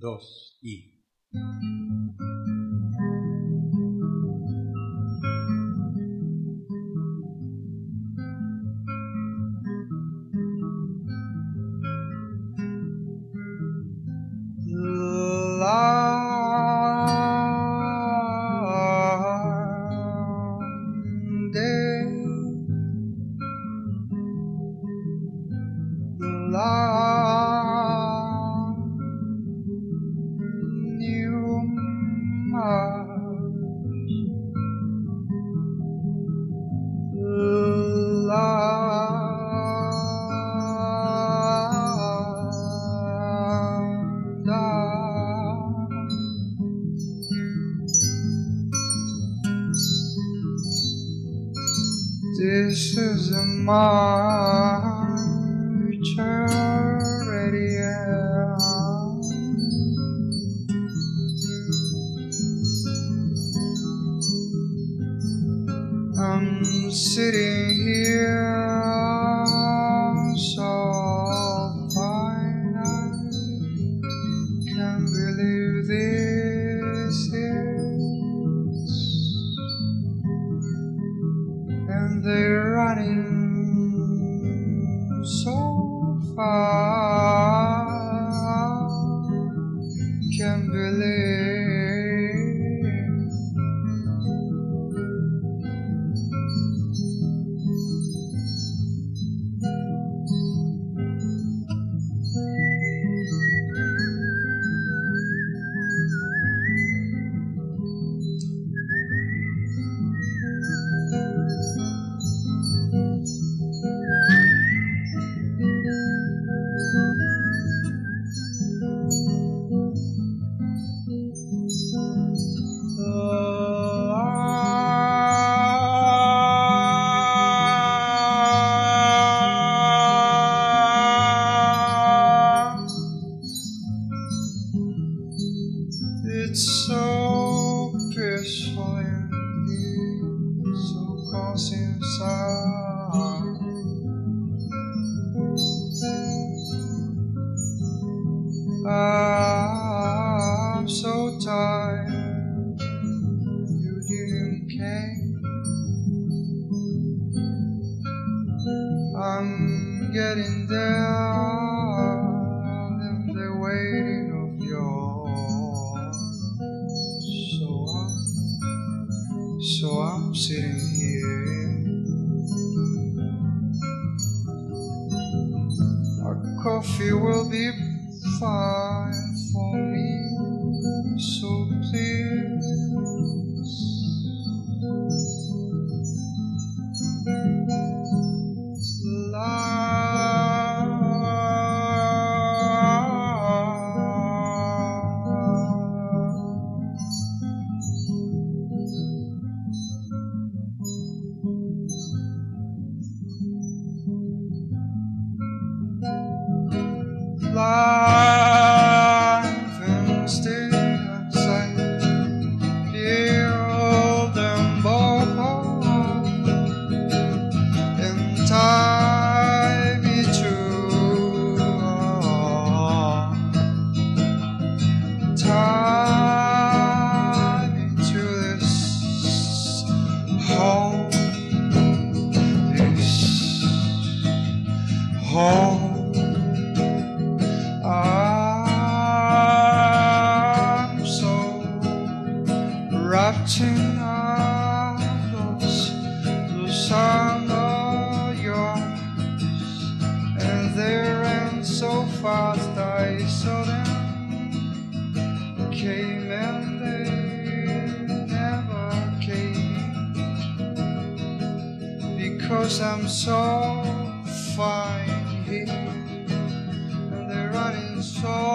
dos, y... This is a march already out. I'm sitting here so fine, I can't believe this is, and they're running so far, can't believe. It's so peaceful in here, so close inside. I'm so tired, you didn't came. I'm getting there, and the waiting of yours. So I'm sitting here. Our coffee will be fine for me, so please. Life and stay outside, build them both and tie me to this home, I'm so wrapped in those songs of yours, and they ran so fast I saw them came and they never came, because I'm so fine here, and they're running so